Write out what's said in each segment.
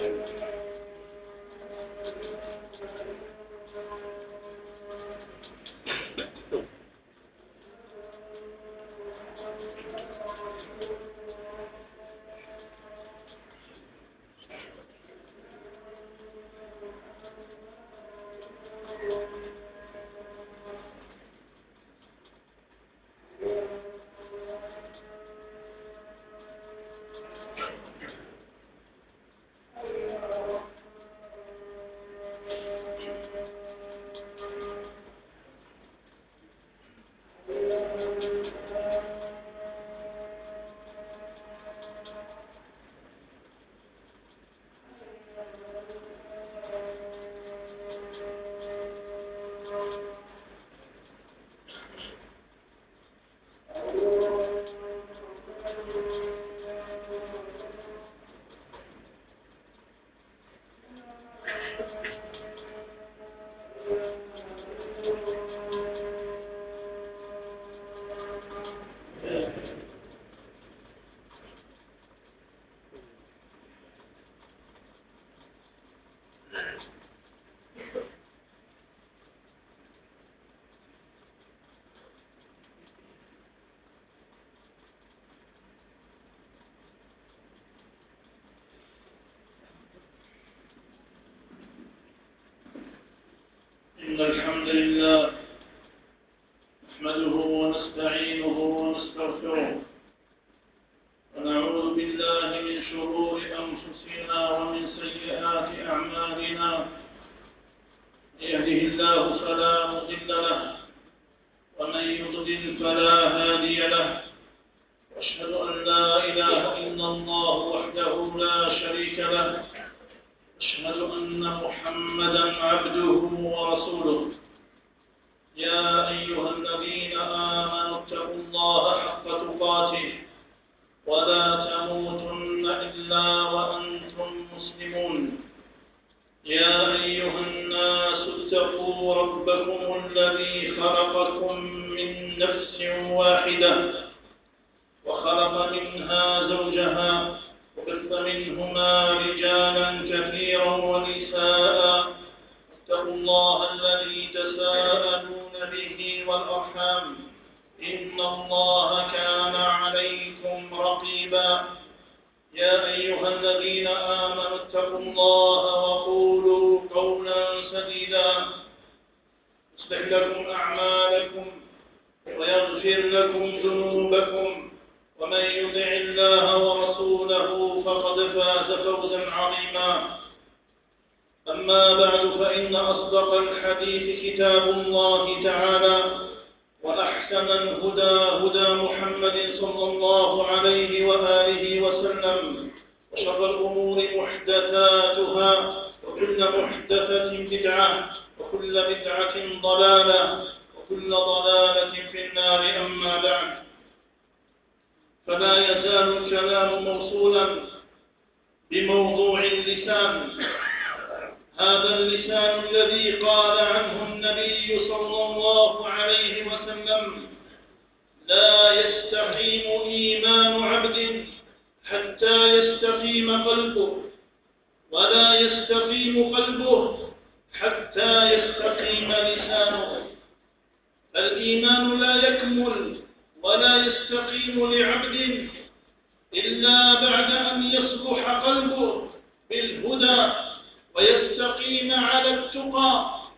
إن الحمد لله نحمده ونستعينه ونستغفره ونعوذ بالله من شرور أنفسنا ومن سيئات أعمالنا. من يهده الله فلا مضل له ومن يضلل فلا هادي له، وأشهد أن لا إله إلا الله وحده لا شريك له، أشهد أن محمدًا عبده ورسوله. يا أيها الذين آمنوا اتقوا الله حق تقاته ولا تموتن إلا وأنتم مسلمون. يا أيها الناس اتقوا ربكم الذي خلقكم من نفس واحدة وخلق منها زوجها وبث منهما رجالا كثيرا ونساء. اتقوا الله الذي تساءلون به والأرحام، إن الله كان عليكم رقيبا. يا أيها الذين آمنوا اتقوا الله وقولوا قولا سديدا يصلح لكم أعمالكم ويغفر لكم ذنوبكم، ومن يطع الله ورسوله فقد فاز فوزا عظيما. أما بعد، فإن أصدق الحديث كتاب الله تعالى، وأحسن الهدى هدى محمد صلى الله عليه وآله وسلم، وشر الأمور محدثاتها، وكل محدثة بدعة، وكل بدعة ضلالة، وكل ضلالة في النار. أما بعد، فلا يزال الكلام موصولا بموضوع اللسان، هذا اللسان الذي قال عنه النبي صلى الله عليه وسلم: لا يستقيم إيمان عبد حتى يستقيم قلبه، ولا يستقيم قلبه حتى يستقيم لسانه. الإيمان لا يكمل ولا يستقيم لعبد إلا بعد أن يصلح قلبه بالهدى ويستقيم على التقى،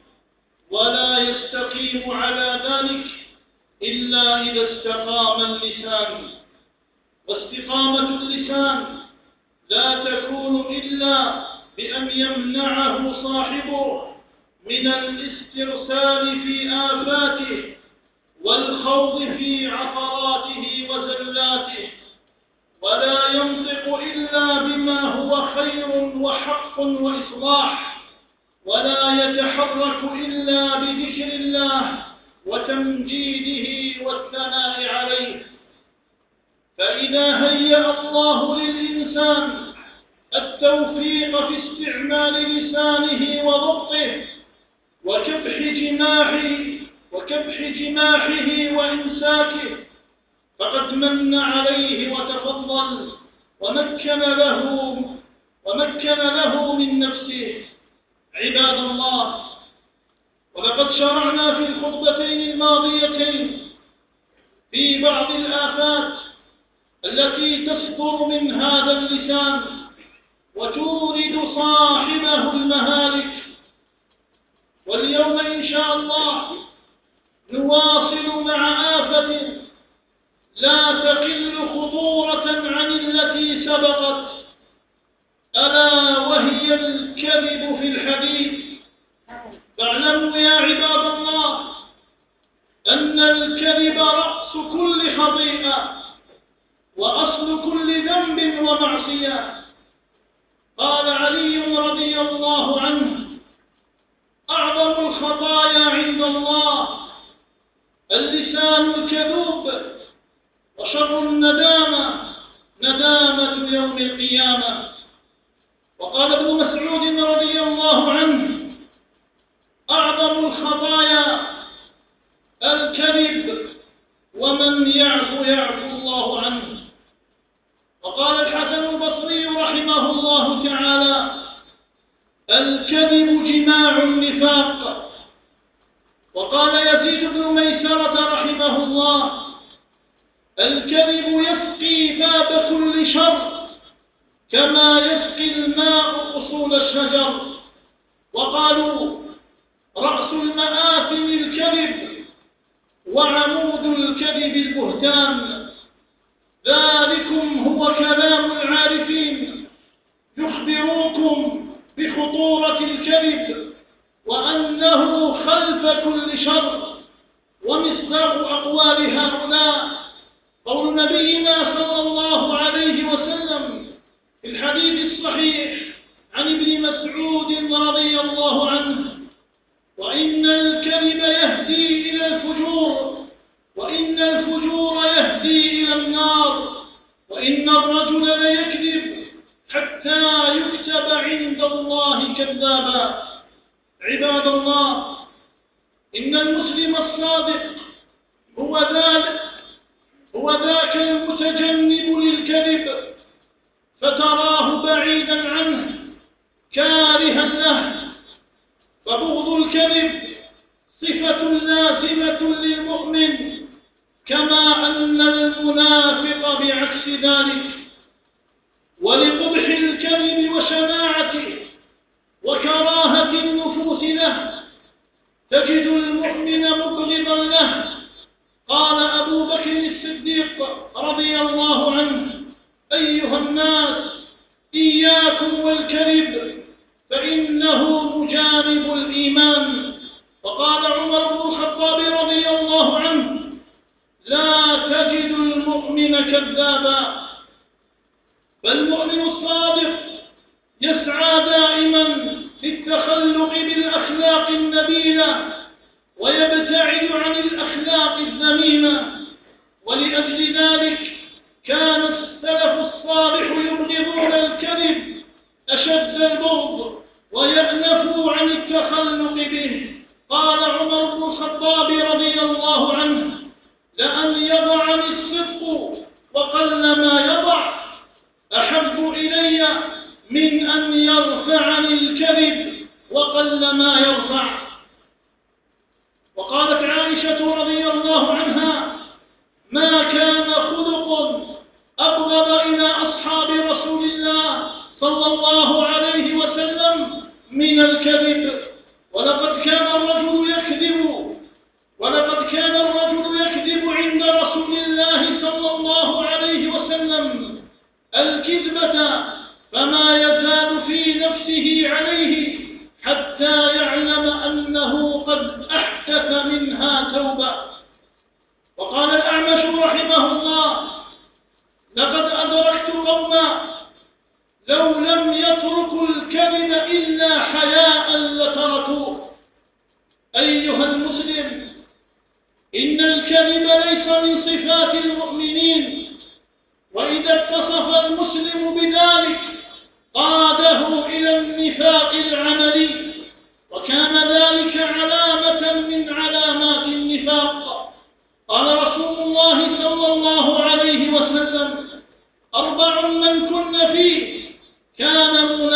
ولا يستقيم على ذلك إلا إذا استقام اللسان. واستقامة اللسان لا تكون إلا بأن يمنعه صاحبه من الاسترسال في آفاته والخوض في عثراته وزلاته، ولا ينطق إلا بما هو خير وحق وإصلاح، ولا يتحرك إلا بذكر الله وتمجيده والثناء عليه. فإذا هيأ الله للإنسان التوفيق في استعمال لسانه وضبطه وكبح جماحه وإمساكه، فقد من عليه وتفضل ومكن له من نفسه. عباد الله، ولقد شرعنا في الخطبتين الماضيتين في بعض الآفات التي تصدر من هذا اللسان وتورد صاحبه المهالك، واليوم إن شاء الله نواصل مع آفة لا تقل خطورة عن التي سبقت، ألا وهي الكذب في الحديث. فاعلموا يا عباد الله أن الكذب رأس كل خطيئة وأصل كل ذنب ومعصية. قال علي رضي الله عنه: أعظم الخطايا عند الله اللسان الكذوب، وشر الندامة ندامة يوم القيامة. وقال ابن مسعود رضي الله عنه: أعظم الخطايا الكذب، ومن يعفو يعفو الله عنه. وقال الحسن البصري رحمه الله تعالى: الكذب جماع النفاق. وقال يزيد بن ميسرة رحمه الله: الكذب يسقي باب كل شر كما يسقي الماء أصول الشجر. وقالوا: رأس المآثم الكذب، وعمود الكذب البهتان. ذلكم هو كلام العارفين يخبروكم بخطورة الكذب وأنه خلف كل شر. ومصداق أقوال هؤلاء قول نبينا صلى الله عليه وسلم في الحديث الصحيح عن ابن مسعود رضي الله عنه: وإن الكذب يهدي إلى الفجور، وإن الفجور يهدي إلى النار، وإن الرجل ليكذب حتى يكتب عند الله كذابا. عباد الله، إن المسلم الصادق هو ذاك المتجنب للكذب، فتراه بعيدا عنه كارها له. فبغض الكذب صفة لازمة للمؤمن، كما أن المنافق بعكس ذلك. ولقبح الكذب وشناعته وكراهة النفوس له تجد المؤمن مبغضا له. قال أبو بكر الصديق رضي الله عنه: أيها الناس، إياكم والكذب فإنه مجانب الإيمان. وقال عمر بن الخطاب رضي الله عنه: لا تجد المؤمن كذابا. فالمؤمن الصادق يسعى دائما للتخلق بالأخلاق النبيلة ويبتعد عن الأخلاق الذميمة. ولأجل ذلك كان السلف الصالح يبغضون الكذب أشد البغض ويأنفوا عن التخلق به. قال عمر بن الخطاب رضي الله عنه: لأن يضعني الصدق وقل ما يضع أحب إلي من أن يرفعني الكذب وقل ما يرفع. وقالت عائشة رضي الله عنها: ما كان خلق أبغض إلى أصحاب رسول الله صلى الله عليه وسلم من الكذب. ولقد كان الرجل يكذب عند رسول الله صلى الله عليه وسلم الكذبة، فما يزال في نفسه عليه حتى يعلم أنه قد أحدث منها توبة. وقال الأعمش رحمه الله: لقد أدركت قوما لو لم يتركوا الكذب إلا حياء لتركوه. أيها المسلم، إن الكذب ليس من صفات المؤمنين، وإذا اتصف المسلم بذلك قاده إلى النفاق العملي، وكان ذلك علامة من علامات النفاق. قال رسول الله صلى الله عليه وسلم: 4 من كن فيه كان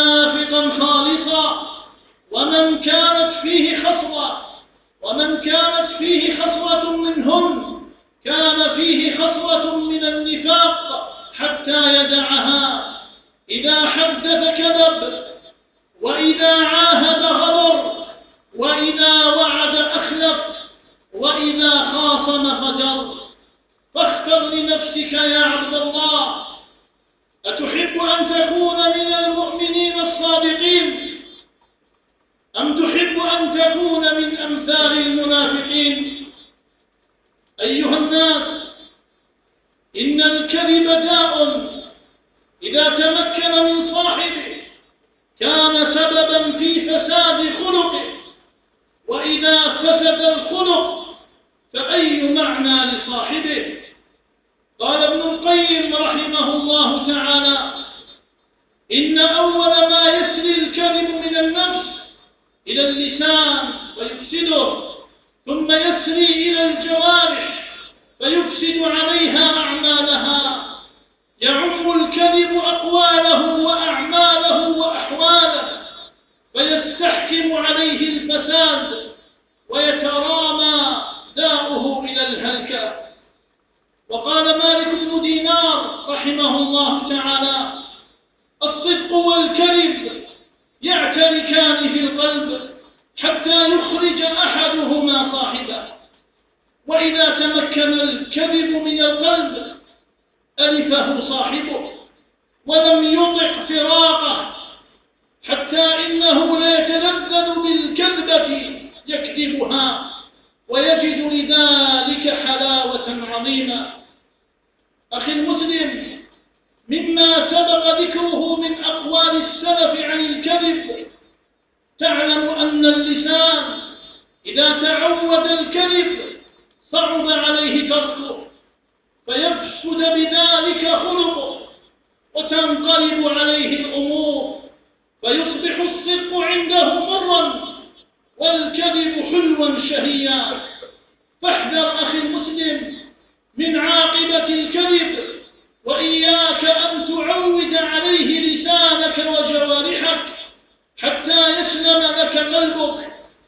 إذا حدث كذب، وإذا عاهد غدر، وإذا وعد أخلف، وإذا خاصم فجر. فاختر لنفسك يا عبد الله، أتحب أن تكون من المؤمنين الصادقين، أم تحب أن تكون من أمثال المنافقين؟ أيها الناس، إن الكذب داء إذا تمكن من صاحبه كان سببا في فساد خلقه، وإذا فسد الخلق فأي معنى لصاحبه؟ قال ابن القيم رحمه الله تعالى: إن أول ما يسري الكذب من النفس إلى اللسان فيفسده، ثم يسري إلى الجوارح فيفسد عليها أعمالها، يعم الكذب أقواله وأعماله وأحواله، فيستحكم عليه الفساد ويترامى داؤه إلى الهلكة. وقال مالك بن دينار رحمه الله تعالى: الصدق والكذب يعتركان في القلب حتى يخرج أحدهما صاحبه، وإذا تمكن الكذب من القلب ألفه صاحبه ولم يطق فراقه، حتى إنه ليتلذذ بالكذبة يكذبها ويجد لذلك حلاوة عظيمة. أخي المسلم، مما سبق ذكره من أقوال السلف عن الكذب، تعلم أن اللسان إذا تعود الكذب صعب عليه تركه، فيفسد بذلك خلقه وتنقلب عليه الأمور، فيصبح الصدق عنده مرا والكذب حلوا شهيا. فاحذر أخي المسلم من عاقبة الكذب، وإياك أن تعود عليه لسانك وجوارحك حتى يسلم لك قلبك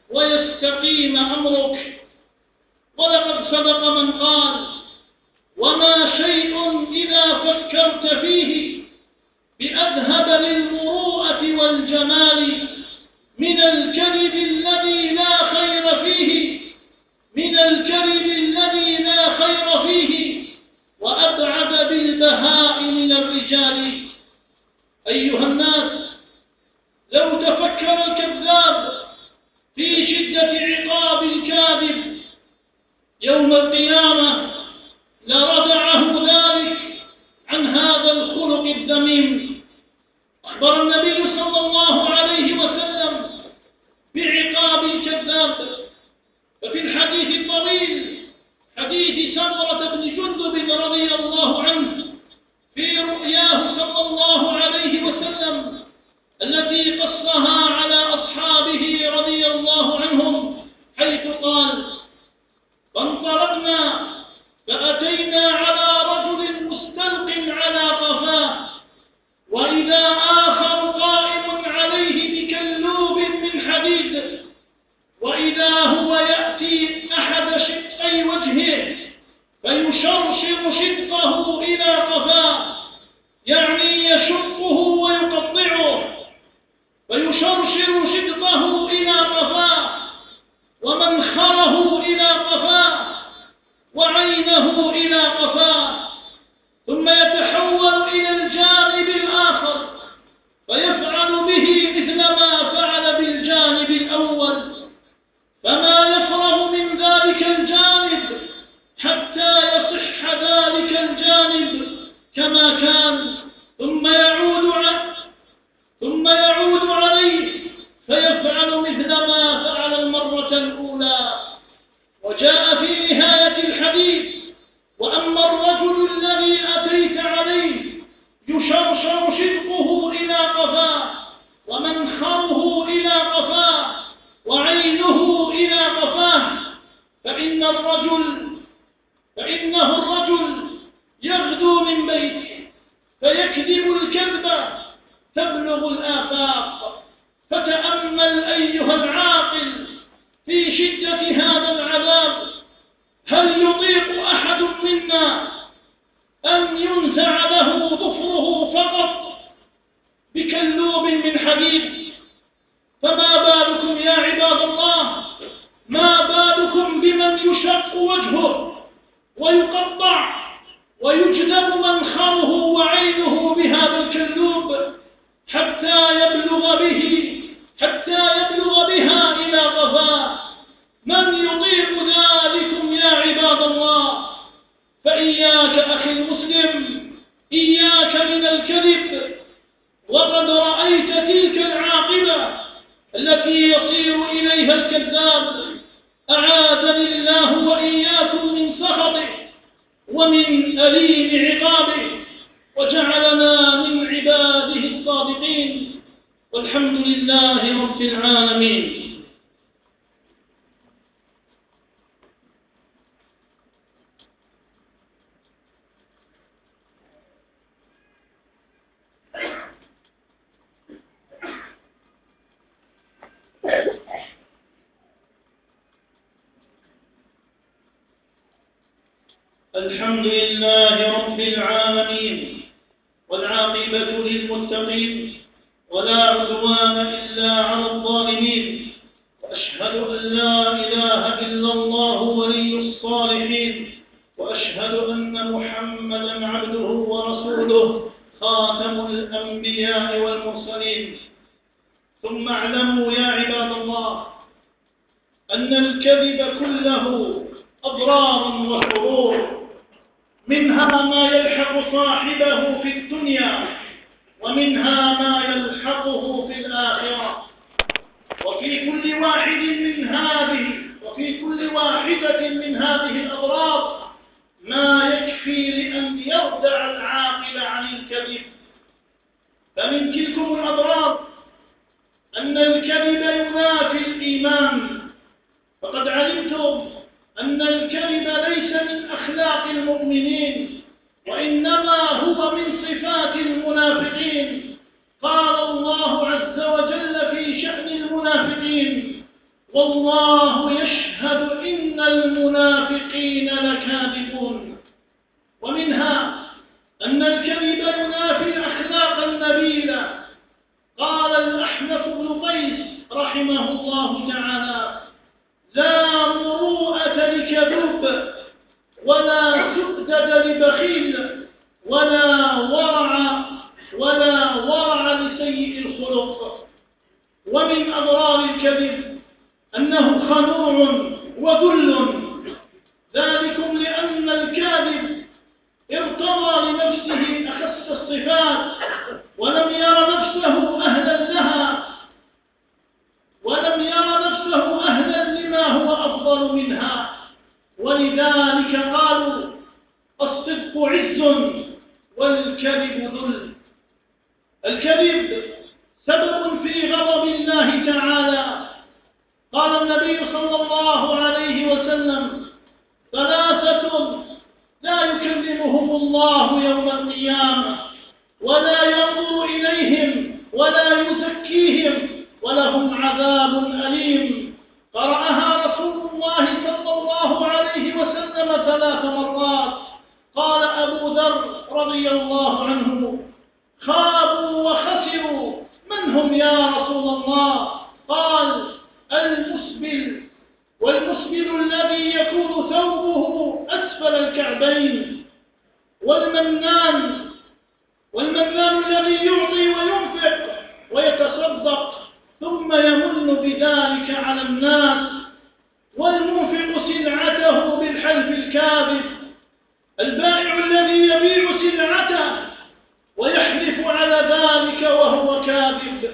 ويستقيم أمرك. ولقد صدق من قال: وما شيء إذا فكرت فيه بأذهب للمروءة والجمال من الكذب الذي لا خير فيه، من الكذب الذي لا خير فيه، وأبعد بالبهاء من الرجال. أيها الناس، لو تفكر الكذاب في شدة عقاب الكاذب يوم القيامة لردعه ذلك عن هذا الخلق الذميم. أخبر النبي صلى الله عليه وسلم بعقاب الكذاب، ففي الحديث الطويل حديث سمرة بن جندب رضي الله عنه في رؤياه صلى الله عليه وسلم التي قصها على أصحابه رضي الله عنهم، حيث قال: فانطلقنا فأتينا على رجل مستلق على قفاه، وإذا آخر قائم عليه بكلوب من حديد، وإذا هو يأتي أحد شقي وجهه فيشرشر شدقه إلى قفاه، يعني يشقه ويقطعه، فيشرشر شدقه إلى قفاه، ومنخره إلى قفاه، وعينه إلى قفاه، ثم يتحول إلى الجانب الآخر فيفعل به مثل ما فعل بالجانب الأول، فما يفرغ من ذلك الجانب حتى يصح ذلك الجانب كما كان، ثم يعود عليه فيفعل مثل ما فعل المرة الأولى. وجاء في نهاية الحديث: وأما الرجل الذي أتيت عليه يشرشر شدقه إلى قفاه، ومنخره إلى قفاه، وعينه إلى قفاه، فإنه الرجل يغدو من بيته فيكذب الكذبة تبلغ الآفاق. فتأمل أيها العاقل في شدة هذا العذاب، هل يطيق أحد منا أن ينزع له ظفره فقط من حديد. فما بالكم يا عباد الله، ما بالكم بمن يشق وجهه ويقطع ويجذب منخره وعينه بهذا الكذوب حتى يبلغ بها إلى غفاه. من يطيق ذلكم يا عباد الله؟ فإياك أخي المسلم، إياك من الكذب، وقد رأيت تلك العاقبة التي يصير إليها الكذاب. أعاذني الله وإياكم من سخطه ومن أليم عقابه، وجعلنا من عباده الصادقين، والحمد لله رب العالمين. الحمد لله رب العالمين، والعاقبة للمتقين، ولا عدوان إلا على الظالمين، وأشهد أن لا إله إلا الله ولي الصالحين، وأشهد أن محمدا عبده ورسوله خاتم الأنبياء والمرسلين. ثم اعلموا يا عباد الله أن الكذب كله أضرار وشرور، منها ما يلحق صاحبه في الدنيا، ومنها ما يلحقه في الآخرة. وفي كل واحدة من هذه الأضرار ما يكفي لأن يردع العاقل عن الكذب. فمن تلكم الأضرار أن الكذب ينافي الإيمان، فقد علمتم أن الكذب ليس من أخلاق المؤمنين، وإنما هو من صفات المنافقين. قال الله عز وجل في شأن المنافقين: والله يشهد إن المنافقين لكاذبون. ومنها أن الكذب ينافي الأخلاق النبيلة. قال الأحنف بن قيس رحمه الله تعالى: لا مروءة لكذوب، ولا سؤدد لبخيل، ولا ورع لسيء الخلق. ومن أضرار الكذب أنه خنوع وذل، ذلكم لأن الكاذب ارتضى لنفسه أخس الصفات، ولم ير نفسه أهلا لها، ولم ير نفسه أهلا لما هو أفضل منها. ولذلك قالوا: الصدق عز والكذب ذل. الكذب سبب في غضب الله تعالى. قال النبي صلى الله عليه وسلم: ثلاثة لا يكلمهم الله يوم القيامة، ولا ينظر إليهم، ولا يزكيهم، ولهم عذاب أليم. قرأها رسول الله صلى الله عليه وسلم 3 مرات. قال أبو ذر رضي الله عنه: خابوا وخسروا، من هم يا رسول الله؟ قال: المسبل، والمسبل الذي يكون ثوبه أسفل الكعبين، والمنان الذي يعطي وينفق ويتصدق ثم يمن بذلك على الناس، والمنفق سلعته بالحلف الكاذب، البائع الذي يبيع سلعته ويحلف على ذلك وهو كاذب.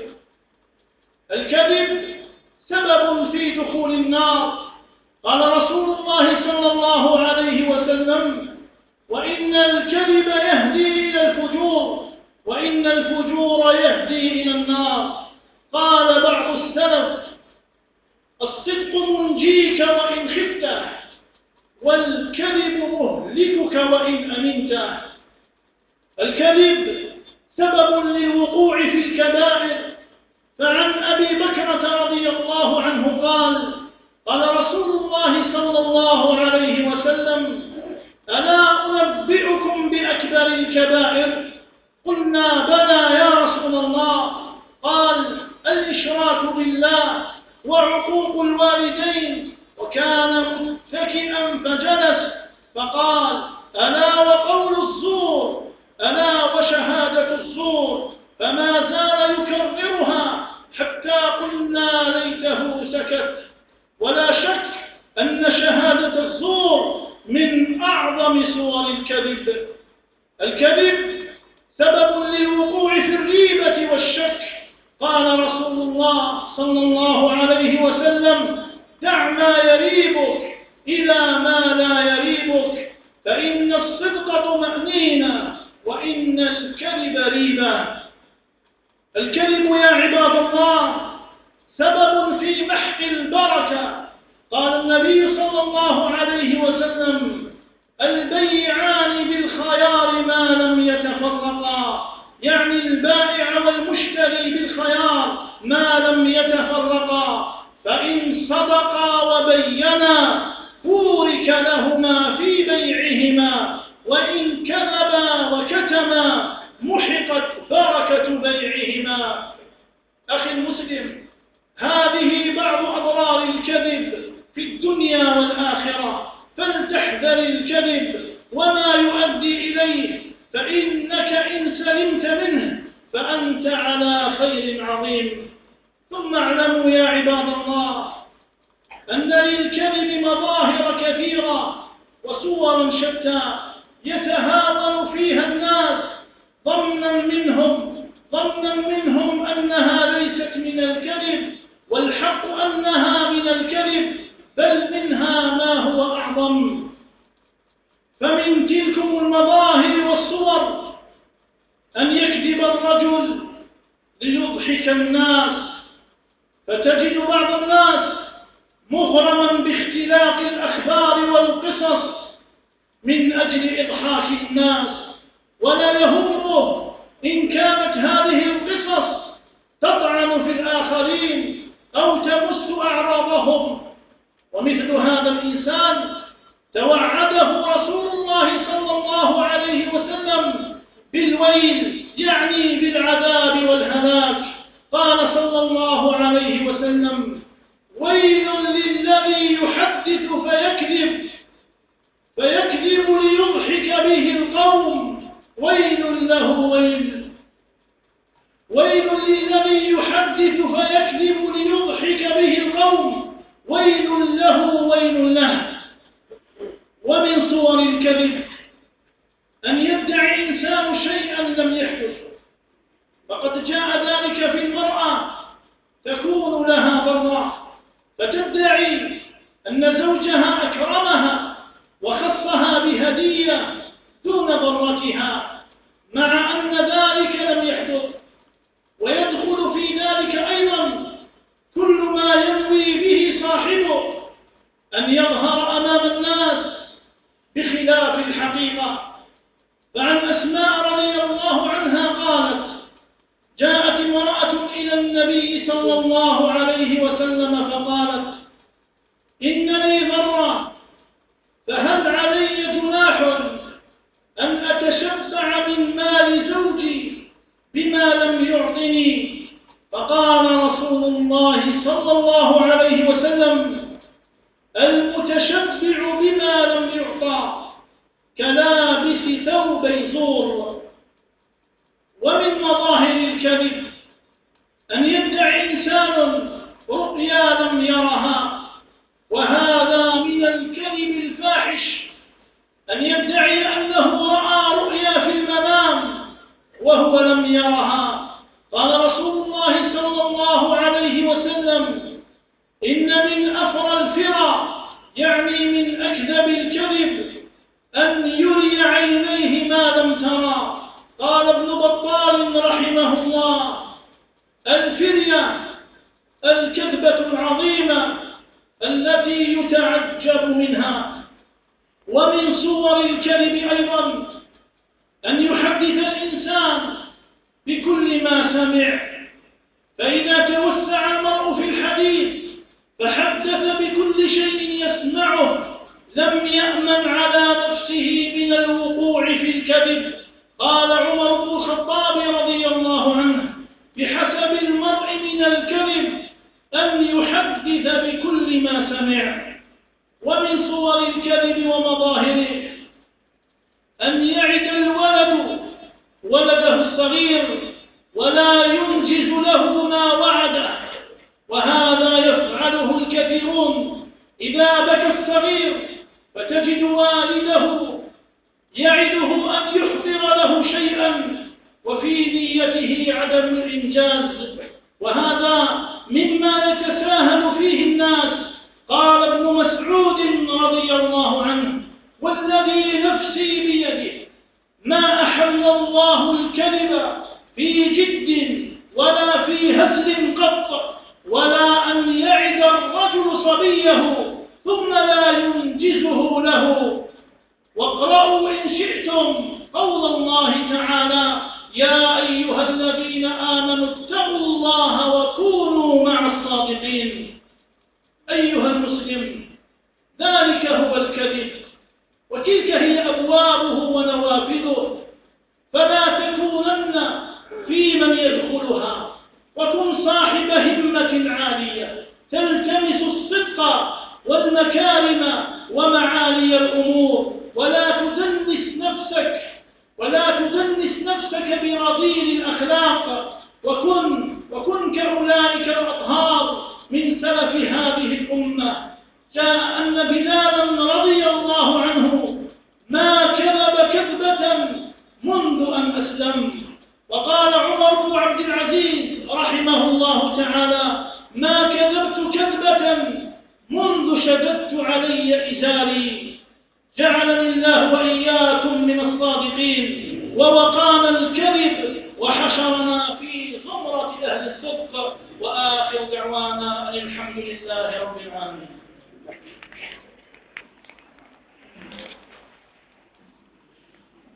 الكذب سبب في دخول النار. قال رسول الله صلى الله عليه وسلم: وإن الكذب يهدي إلى الفجور، وإن الفجور يهدي إلى النار. قال بعض السلف: الصدق منجيك وإن خفته، والكذب مهلكك وإن أمنته. الكذب سبب للوقوع في الكبائر. فعن أبي بكرة رضي الله عنه قال: قال رسول الله صلى الله عليه وسلم: ألا أنبئكم بأكبر الكبائر؟ قلنا: بلى يا رسول الله. قال: والإشراك بالله وعقوق الوالدين، وكان متكئا فجلس فقال: ألا وقول الزور، ألا وشهادة الزور، فما زال يكررها حتى قلنا ليته سكت. ولا شك أن شهادة الزور من أعظم صور الكذب. الكذب سبب للوقوع في الريبة والشك. قال رسول الله صلى الله عليه وسلم: دع ما يريبك إلى ما لا يريبك، فإن الصدق طمأنينة وإن الكذب ريبة. الكذب يا عباد الله سبب في محق البركة. قال النبي صلى الله عليه وسلم: البيعان بالخيار ما لم يتفرقا، يعني البائع والمشتري بالخيار ما لم يتفرقا، فإن صدقا وبينا بورك لهما في بيعهما، وإن كذبا وكتما محقت بركة بيعهما. أخي المسلم، هذه بعض أضرار الكذب في الدنيا والآخرة، فلتحذر الكذب وما يؤدي إليه، فإنك إن سلمت منه فأنت على خير عظيم. ثم اعلموا يا عباد الله أن للكذب مظاهر كثيرة وصورا شتى يتهاون فيها الناس ظنا منهم أنها ليست من الكذب، والحق أنها من الكذب، بل منها ما هو أعظم. فمن تلكم المظاهر والصور أن يكذب الرجل ليضحك الناس، فتجد بعض الناس مغرما باختلاق الأخبار والقصص من أجل إضحاك الناس، ولا يهمه إن كانت هذه القصص تطعن في الآخرين أو تمس أعراضهم. ومثل هذا الإنسان توعده رسول الله صلى الله عليه وسلم بالويل، يعني بالعذاب والهلاك. قال صلى الله عليه وسلم: ويل للذي يحدث فيكذب ليضحك به القوم، ويل له ويل للذي يحدث فيكذب ليضحك به القوم، ويل له. ومن صور الكذب أن يدعي إنسان شيئا لم يحدث، فقد جاء ذلك في المرأة تكون لها ضراء فتدعي أن زوجها أكرمها وخصها بهدية دون ضرتها، مع أن ذلك لم يحدث. ويدخل في ذلك أيضا كل ما ينوي به صاحبه أن يظهر أمام الناس بخلاف الحقيقة. فعن أسماء رضي الله عنها قالت: جاءت امرأة إلى النبي صلى الله عليه وسلم فقالت: إنني ضرة، فهل علي جناح أن أتشبع من مال زوجي بما لم يعطني؟ فقال رسول الله صلى الله عليه وسلم: المتشبع بما لم يعطى كلابس ثوبي زور. ومن مظاهر الكذب أن يدعي إنسان رؤيا لم يرها، وهذا من الكذب الفاحش. أن يدعي أنه رأى رؤيا في المنام وهو لم يرها. قال رسول الله صلى الله عليه وسلم: إن من أفرى الفرى، يعني من أكذب الكذب، أن يري عينيه ما لم ترى. قال ابن بطال رحمه الله: الفرية الكذبة العظيمة التي يتعجب منها. ومن صور الكذب أيضا أن يحدث الإنسان بكل ما سمع، فإذا توسع المرء في الحديث فحدث بكل شيء يسمعه لم يأمن على نفسه من الوقوع في الكذب. قال عمر بن الخطاب رضي الله عنه: بحسب المرء من الكذب أن يحدث بكل ما سمع. ومن صور الكذب ومظاهره أن يعد الولد ولده الصغير ولا ينجز له ما وعده، وهذا يفعله الكثيرون. إذا بكى الصغير فتجد والده يعده أن يحضر له شيئا وفي نيته عدم الإنجاز، وهذا مما يتساهل فيه الناس. قال ابن مسعود رضي الله عنه: والذي نفسي بيده ما أحل الله الكذب في جد ولا في هزل قط، ولا أن يعد الرجل صبيه ثم لا ينجزه له. واقرأوا إن شئتم قول الله تعالى: يا أيها الذين آمنوا اتقوا الله وكونوا مع الصادقين. أيها المسلم، ذلك هو الكذب، وتلك هي أبوابه ونوافذه، فلا تكونن في من يدخلها، وكن صاحب همة عالية تلتمس الصدق والمكارم ومعالي الأمور، ولا تدنس نفسك برذيل الأخلاق، وكن كأولئك الأطهار من سلف هذه الأمة. جاء أن بلالا رضي الله عنه ما كذب كذبة منذ أن أسلم. وقال عمر بن عبد العزيز رحمه الله تعالى: ما كذبت كذبة منذ شددت علي إزاري. جعلني الله وإياكم من الصادقين، ووقانا الكذب، وحشرنا في زمرة أهل الصدق. وآخر دعوانا أن الحمد لله رب العالمين.